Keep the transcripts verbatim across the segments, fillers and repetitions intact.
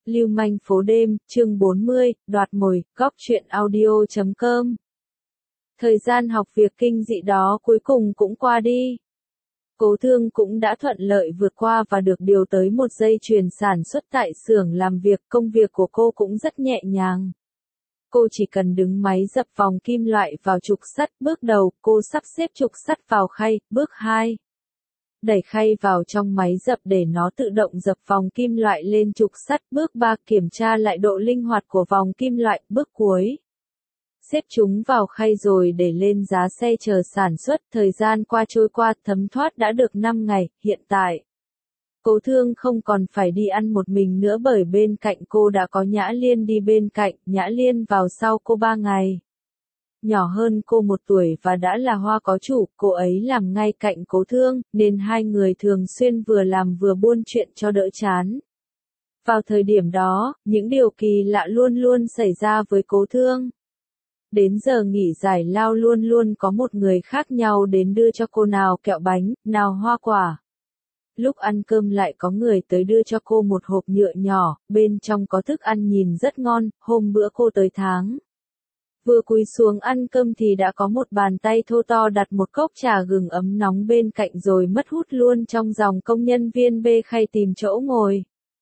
Lưu manh phố đêm, chương bốn mươi, đoạt mồi, góc truyện audio chấm com. Thời gian học việc kinh dị đó cuối cùng cũng qua đi. Cố Thương cũng đã thuận lợi vượt qua và được điều tới một dây chuyền sản xuất tại xưởng làm việc, công việc của cô cũng rất nhẹ nhàng. Cô chỉ cần đứng máy dập vòng kim loại vào trục sắt, bước đầu, cô sắp xếp trục sắt vào khay, bước hai. Đẩy khay vào trong máy dập để nó tự động dập vòng kim loại lên trục sắt, bước ba kiểm tra lại độ linh hoạt của vòng kim loại, bước cuối. Xếp chúng vào khay rồi để lên giá xe chờ sản xuất, thời gian qua trôi qua, thấm thoát đã được năm ngày, hiện tại. Cố Thương không còn phải đi ăn một mình nữa bởi bên cạnh cô đã có Nhã Liên đi bên cạnh, Nhã Liên vào sau cô ba ngày. Nhỏ hơn cô một tuổi và đã là hoa có chủ, cô ấy làm ngay cạnh Cố Thương, nên hai người thường xuyên vừa làm vừa buôn chuyện cho đỡ chán. Vào thời điểm đó, những điều kỳ lạ luôn luôn xảy ra với Cố Thương. Đến giờ nghỉ giải lao luôn luôn có một người khác nhau đến đưa cho cô nào kẹo bánh, nào hoa quả. Lúc ăn cơm lại có người tới đưa cho cô một hộp nhựa nhỏ, bên trong có thức ăn nhìn rất ngon, hôm bữa cô tới tháng. Vừa cúi xuống ăn cơm thì đã có một bàn tay thô to đặt một cốc trà gừng ấm nóng bên cạnh rồi mất hút luôn trong dòng công nhân viên bê khay tìm chỗ ngồi.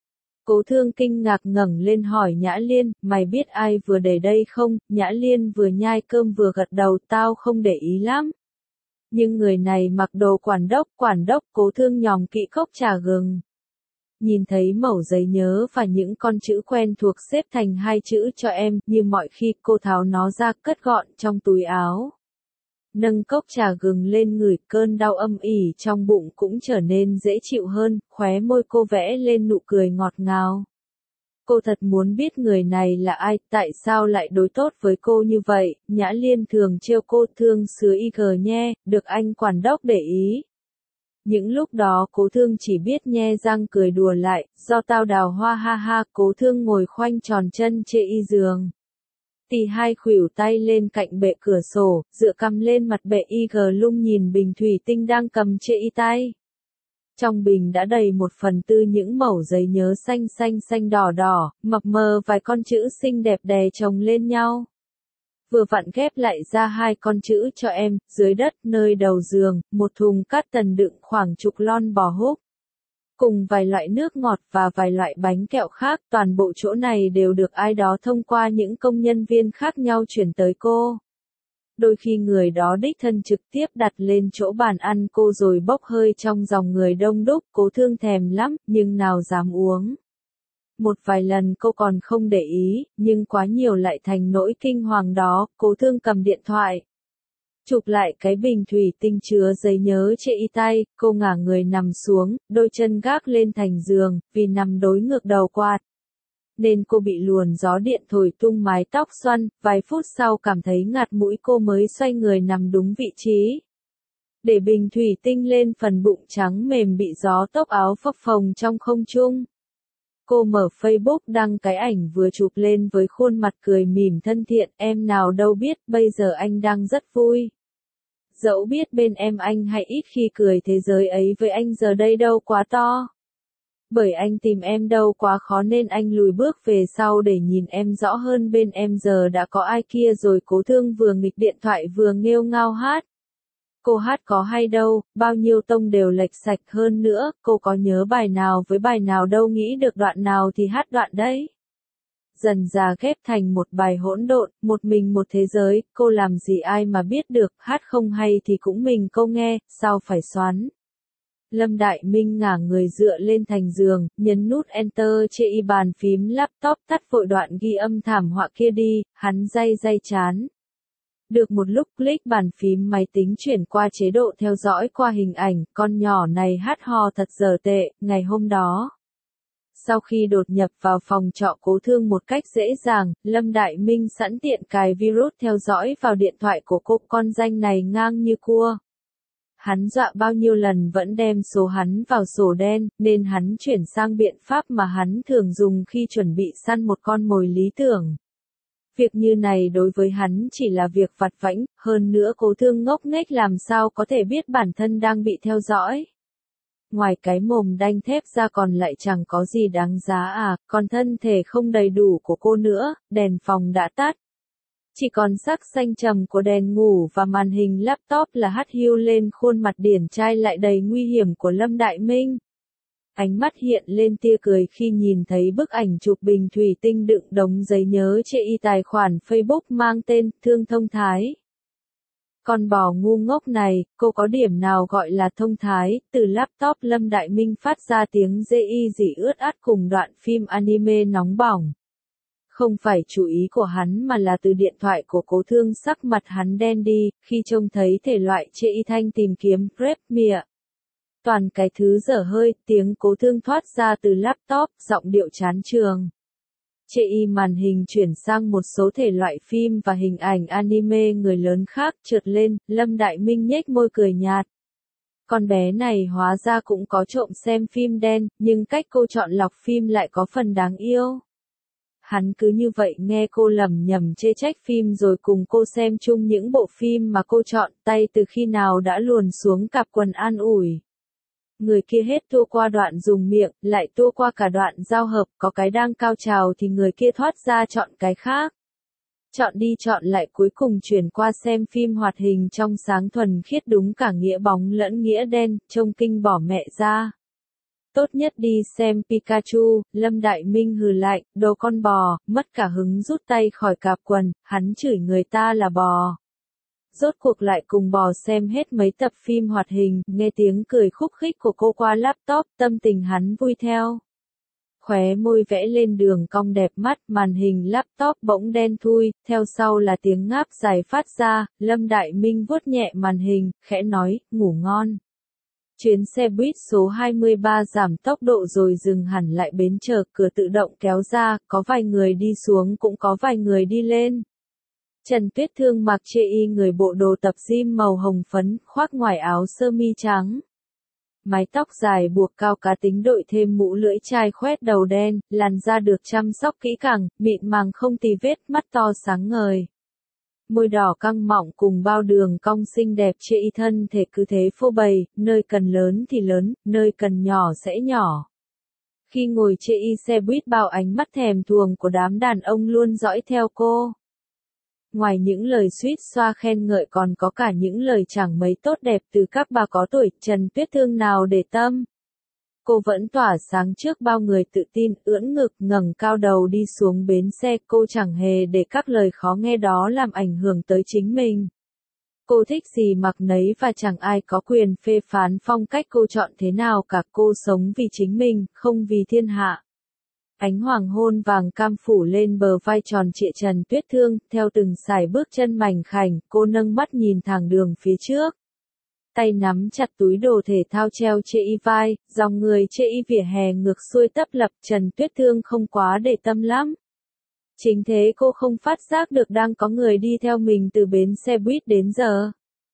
Cố Thương kinh ngạc ngẩng lên hỏi Nhã Liên, mày biết ai vừa để đây không? Nhã Liên vừa nhai cơm vừa gật đầu, tao không để ý lắm. Nhưng người này mặc đồ quản đốc, quản đốc. Cố Thương nhòm kỹ cốc trà gừng. Nhìn thấy mẩu giấy nhớ và những con chữ quen thuộc xếp thành hai chữ cho em, như mọi khi cô tháo nó ra cất gọn trong túi áo. Nâng cốc trà gừng lên ngửi, cơn đau âm ỉ trong bụng cũng trở nên dễ chịu hơn, khóe môi cô vẽ lên nụ cười ngọt ngào. Cô thật muốn biết người này là ai, tại sao lại đối tốt với cô như vậy. Nhã Liên thường trêu cô, Thương sứa y gờ nhe, được anh quản đốc để ý. Những lúc đó Cố Thương chỉ biết nhe răng cười đùa lại, do tao đào hoa ha ha. Cố Thương ngồi khoanh tròn chân trên y giường. Tì hai khuỷu tay lên cạnh bệ cửa sổ, dựa cằm lên mặt bệ y gờ lung nhìn bình thủy tinh đang cầm trên y tay. Trong bình đã đầy một phần tư những mẩu giấy nhớ xanh xanh xanh đỏ đỏ, mập mờ vài con chữ xinh đẹp đè chồng lên nhau. Vừa vặn ghép lại ra hai con chữ cho em, dưới đất nơi đầu giường, một thùng cát tần đựng khoảng chục lon bò húc. Cùng vài loại nước ngọt và vài loại bánh kẹo khác, toàn bộ chỗ này đều được ai đó thông qua những công nhân viên khác nhau chuyển tới cô. Đôi khi người đó đích thân trực tiếp đặt lên chỗ bàn ăn cô rồi bốc hơi trong dòng người đông đúc. Cố Thương thèm lắm, nhưng nào dám uống. Một vài lần cô còn không để ý, nhưng quá nhiều lại thành nỗi kinh hoàng đó. Cố Thương cầm điện thoại, chụp lại cái bình thủy tinh chứa giấy nhớ trên y tay, cô ngả người nằm xuống, đôi chân gác lên thành giường, vì nằm đối ngược đầu quạt. Nên cô bị luồn gió điện thổi tung mái tóc xoăn, vài phút sau cảm thấy ngạt mũi cô mới xoay người nằm đúng vị trí. Để bình thủy tinh lên phần bụng trắng mềm bị gió tốc áo phập phồng trong không trung. Cô mở Facebook đăng cái ảnh vừa chụp lên với khuôn mặt cười mỉm thân thiện, em nào đâu biết, bây giờ anh đang rất vui. Dẫu biết bên em anh hay ít khi cười thế giới ấy với anh giờ đây đâu quá to. Bởi anh tìm em đâu quá khó nên anh lùi bước về sau để nhìn em rõ hơn, bên em giờ đã có ai kia rồi. Cố Thương vừa nghịch điện thoại vừa nghêu ngao hát. Cô hát có hay đâu, bao nhiêu tông đều lệch sạch, hơn nữa, cô có nhớ bài nào với bài nào đâu, nghĩ được đoạn nào thì hát đoạn đấy. Dần dà ghép thành một bài hỗn độn, một mình một thế giới, cô làm gì ai mà biết được, hát không hay thì cũng mình cô nghe, sao phải xoắn. Lâm Đại Minh ngả người dựa lên thành giường, nhấn nút Enter trên y bàn phím laptop, tắt vội đoạn ghi âm thảm họa kia đi, hắn day day chán. Được một lúc click bàn phím máy tính chuyển qua chế độ theo dõi qua hình ảnh, con nhỏ này hát hò thật dở tệ. Ngày hôm đó, sau khi đột nhập vào phòng trọ Cố Thương một cách dễ dàng, Lâm Đại Minh sẵn tiện cài virus theo dõi vào điện thoại của cô, con danh này ngang như cua. Hắn dọa bao nhiêu lần vẫn đem số hắn vào sổ đen, nên hắn chuyển sang biện pháp mà hắn thường dùng khi chuẩn bị săn một con mồi lý tưởng. Việc như này đối với hắn chỉ là việc vặt vãnh, hơn nữa Cố Thương ngốc nghếch làm sao có thể biết bản thân đang bị theo dõi. ngoài cái mồm đanh thép ra còn lại chẳng có gì đáng giá à, còn thân thể không đầy đủ của cô nữa, đèn phòng đã tắt. Chỉ còn sắc xanh trầm của đèn ngủ và màn hình laptop là hắt hiu lên khuôn mặt điển trai lại đầy nguy hiểm của Lâm Đại Minh. Ánh mắt hiện lên tia cười khi nhìn thấy bức ảnh chụp bình thủy tinh đựng đống giấy nhớ chê y tài khoản Facebook mang tên Thương Thông Thái. Con bò ngu ngốc này, cô có điểm nào gọi là thông thái? Từ laptop Lâm Đại Minh phát ra tiếng dê y dị ướt át cùng đoạn phim anime nóng bỏng. Không phải chú ý của hắn mà là từ điện thoại của Cố Thương, sắc mặt hắn đen đi, khi trông thấy thể loại chê y thanh tìm kiếm Prep Mia. Toàn cái thứ dở hơi, tiếng Cố Thương thoát ra từ laptop, giọng điệu chán chường. Chê y màn hình chuyển sang một số thể loại phim và hình ảnh anime người lớn khác trượt lên, Lâm Đại Minh nhếch môi cười nhạt. Con bé này hóa ra cũng có trộm xem phim đen, nhưng cách cô chọn lọc phim lại có phần đáng yêu. Hắn cứ như vậy nghe cô lầm nhầm chê trách phim rồi cùng cô xem chung những bộ phim mà cô chọn, tay từ khi nào đã luồn xuống cặp quần an ủi. Người kia hết tua qua đoạn dùng miệng, lại tua qua cả đoạn giao hợp, có cái đang cao trào thì người kia thoát ra chọn cái khác. Chọn đi chọn lại cuối cùng chuyển qua xem phim hoạt hình trong sáng thuần khiết đúng cả nghĩa bóng lẫn nghĩa đen, trông kinh bỏ mẹ ra. Tốt nhất đi xem Pikachu, Lâm Đại Minh hừ lạnh, đồ con bò, mất cả hứng rút tay khỏi cặp quần, hắn chửi người ta là bò. Rốt cuộc lại cùng bò xem hết mấy tập phim hoạt hình, nghe tiếng cười khúc khích của cô qua laptop, tâm tình hắn vui theo. Khóe môi vẽ lên đường cong đẹp mắt, màn hình laptop bỗng đen thui, theo sau là tiếng ngáp dài phát ra, Lâm Đại Minh vuốt nhẹ màn hình, khẽ nói, ngủ ngon. Chuyến xe buýt số hai mươi ba giảm tốc độ rồi dừng hẳn lại bến chờ, cửa tự động kéo ra, có vài người đi xuống cũng có vài người đi lên. Trần Tuyết Thương mặc chê y người bộ đồ tập gym màu hồng phấn, khoác ngoài áo sơ mi trắng. Mái tóc dài buộc cao cá tính đội thêm mũ lưỡi chai khoét đầu đen, làn da được chăm sóc kỹ càng, mịn màng không tì vết, mắt to sáng ngời. Môi đỏ căng mọng cùng bao đường cong xinh đẹp chê y thân thể cứ thế phô bày, nơi cần lớn thì lớn, nơi cần nhỏ sẽ nhỏ. Khi ngồi chê y xe buýt bao ánh mắt thèm thuồng của đám đàn ông luôn dõi theo cô. Ngoài những lời suýt xoa khen ngợi còn có cả những lời chẳng mấy tốt đẹp từ các bà có tuổi, Trần Tuyết Thương nào để tâm. Cô vẫn tỏa sáng trước bao người tự tin, ưỡn ngực ngẩng cao đầu đi xuống bến xe, cô chẳng hề để các lời khó nghe đó làm ảnh hưởng tới chính mình. Cô thích gì mặc nấy và chẳng ai có quyền phê phán phong cách cô chọn thế nào cả, cô sống vì chính mình, không vì thiên hạ. Ánh hoàng hôn vàng cam phủ lên bờ vai tròn trịa Trần Tuyết Thương, theo từng sải bước chân mảnh khảnh, cô nâng mắt nhìn thẳng đường phía trước. Tay nắm chặt túi đồ thể thao treo chê y vai, dòng người chê y vỉa hè ngược xuôi tấp lập, Trần Tuyết Thương không quá để tâm lắm. Chính thế cô không phát giác được đang có người đi theo mình từ bến xe buýt đến giờ.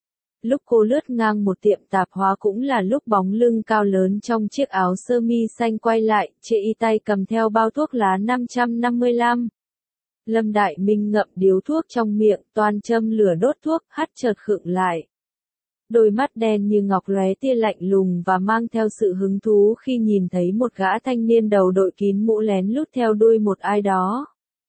Lúc cô lướt ngang một tiệm tạp hóa cũng là lúc bóng lưng cao lớn trong chiếc áo sơ mi xanh quay lại, chê y tay cầm theo bao thuốc lá năm trăm năm mươi lăm. Lâm Đại Minh ngậm điếu thuốc trong miệng, toan châm lửa đốt thuốc, hắt chợt khựng lại. Đôi mắt đen như ngọc lóe tia lạnh lùng và mang theo sự hứng thú khi nhìn thấy một gã thanh niên đầu đội kín mũ lén lút theo đuôi một ai đó.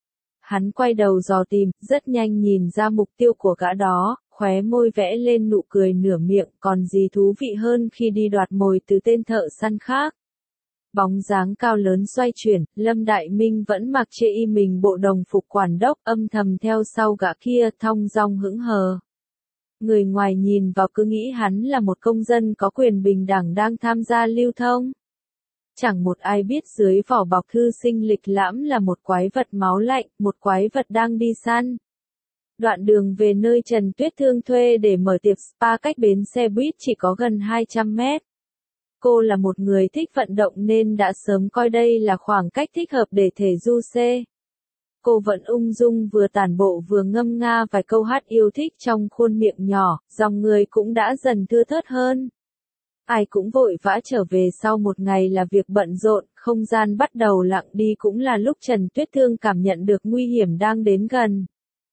Hắn quay đầu dò tìm, rất nhanh nhìn ra mục tiêu của gã đó, khóe môi vẽ lên nụ cười nửa miệng, còn gì thú vị hơn khi đi đoạt mồi từ tên thợ săn khác. Bóng dáng cao lớn xoay chuyển, Lâm Đại Minh vẫn mặc chê y mình bộ đồng phục quản đốc, âm thầm theo sau gã kia, thong dong hững hờ. Người ngoài nhìn vào cứ nghĩ hắn là một công dân có quyền bình đẳng đang tham gia lưu thông. Chẳng một ai biết dưới vỏ bọc thư sinh lịch lãm là một quái vật máu lạnh, một quái vật đang đi săn. Đoạn đường về nơi Trần Tuyết Thương thuê để mở tiệc spa cách bến xe buýt chỉ có gần hai trăm mét. Cô là một người thích vận động nên đã sớm coi đây là khoảng cách thích hợp để thể du xê. Cô vẫn ung dung vừa tản bộ vừa ngâm nga vài câu hát yêu thích trong khuôn miệng nhỏ, dòng người cũng đã dần thưa thớt hơn. Ai cũng vội vã trở về sau một ngày là việc bận rộn, không gian bắt đầu lặng đi cũng là lúc Trần Tuyết Thương cảm nhận được nguy hiểm đang đến gần.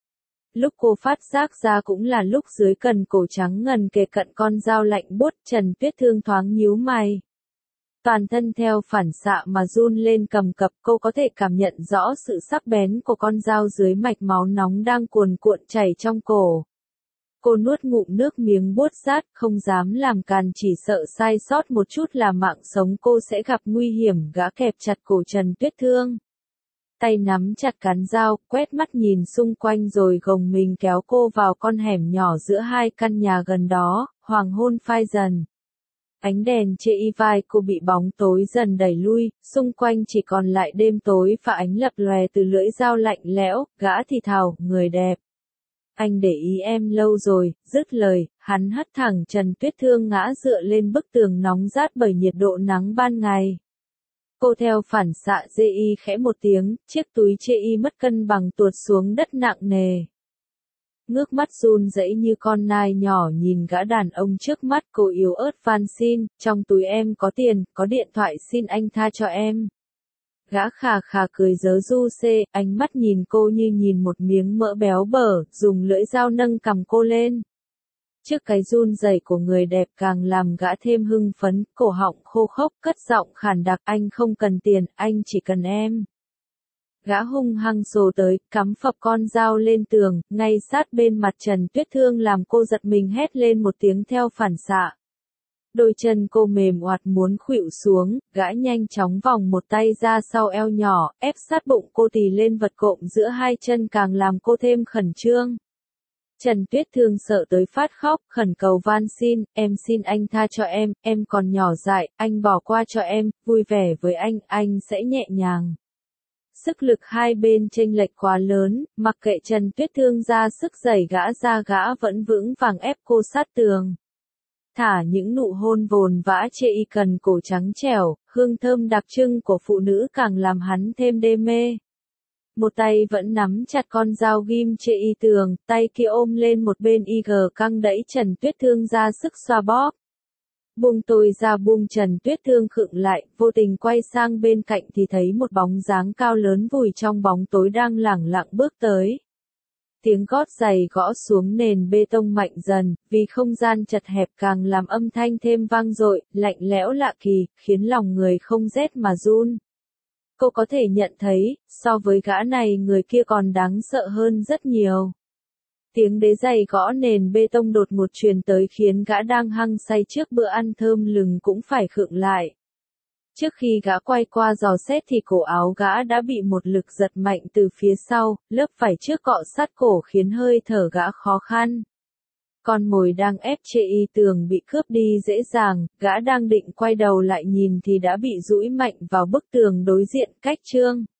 Lúc cô phát giác ra cũng là lúc dưới cần cổ trắng ngần kề cận con dao lạnh buốt, Trần Tuyết Thương thoáng nhíu mày. Toàn thân theo phản xạ mà run lên cầm cập, cô có thể cảm nhận rõ sự sắc bén của con dao dưới mạch máu nóng đang cuồn cuộn chảy trong cổ. Cô nuốt ngụm nước miếng buốt rát, không dám làm càn, chỉ sợ sai sót một chút là mạng sống cô sẽ gặp nguy hiểm. Gã kẹp chặt cổ Trần Tuyết Thương, tay nắm chặt cán dao, quét mắt nhìn xung quanh rồi gồng mình kéo cô vào con hẻm nhỏ giữa hai căn nhà gần đó. Hoàng hôn phai dần, ánh đèn chê y vai cô bị bóng tối dần đẩy lui, xung quanh chỉ còn lại đêm tối và ánh lập lòe từ lưỡi dao lạnh lẽo. Gã thì thào, người đẹp, anh để ý em lâu rồi. Dứt lời, hắn hất thẳng Trần Tuyết Thương ngã dựa lên bức tường nóng rát bởi nhiệt độ nắng ban ngày. Cô theo phản xạ dê y khẽ một tiếng, chiếc túi chê y mất cân bằng tuột xuống đất nặng nề. Ngước mắt run rẩy như con nai nhỏ nhìn gã đàn ông trước mắt, cô yếu ớt van xin, trong túi em có tiền, có điện thoại, xin anh tha cho em. Gã khà khà cười giớ du xê, ánh mắt nhìn cô như nhìn một miếng mỡ béo bở, dùng lưỡi dao nâng cằm cô lên. Trước cái run rẩy của người đẹp càng làm gã thêm hưng phấn, cổ họng khô khốc, cất giọng khàn đặc, anh không cần tiền, anh chỉ cần em. Gã hung hăng xô tới, cắm phập con dao lên tường, ngay sát bên mặt Trần Tuyết Thương làm cô giật mình hét lên một tiếng theo phản xạ. Đôi chân cô mềm oạt muốn khuỵu xuống, gã nhanh chóng vòng một tay ra sau eo nhỏ, ép sát bụng cô tì lên vật cộm giữa hai chân càng làm cô thêm khẩn trương. Trần Tuyết Thương sợ tới phát khóc, khẩn cầu van xin, em xin anh tha cho em, em còn nhỏ dại, anh bỏ qua cho em, vui vẻ với anh, anh sẽ nhẹ nhàng. Sức lực hai bên chênh lệch quá lớn, mặc kệ Trần Tuyết Thương ra sức giày gã ra, gã vẫn vững vàng ép cô sát tường. Thả những nụ hôn vồn vã chê y cần cổ trắng trẻo, hương thơm đặc trưng của phụ nữ càng làm hắn thêm đê mê. Một tay vẫn nắm chặt con dao ghim chê y tường, tay kia ôm lên một bên y gờ căng đẩy Trần Tuyết Thương ra sức xoa bóp. Buông tôi ra, buông Trần Tuyết Thương khựng lại, vô tình quay sang bên cạnh thì thấy một bóng dáng cao lớn vùi trong bóng tối đang lẳng lặng bước tới. Tiếng gót giày gõ xuống nền bê tông mạnh dần, vì không gian chật hẹp càng làm âm thanh thêm vang dội, lạnh lẽo lạ kỳ, khiến lòng người không rét mà run. Cô có thể nhận thấy, so với gã này người kia còn đáng sợ hơn rất nhiều. Tiếng đế giày gõ nền bê tông đột ngột truyền tới khiến gã đang hăng say trước bữa ăn thơm lừng cũng phải khựng lại. Trước khi gã quay qua dò xét thì cổ áo gã đã bị một lực giật mạnh từ phía sau, lớp vải trước cọ sát cổ khiến hơi thở gã khó khăn. Con mồi đang ép chê y tường bị cướp đi dễ dàng, gã đang định quay đầu lại nhìn thì đã bị dũi mạnh vào bức tường đối diện cách chương.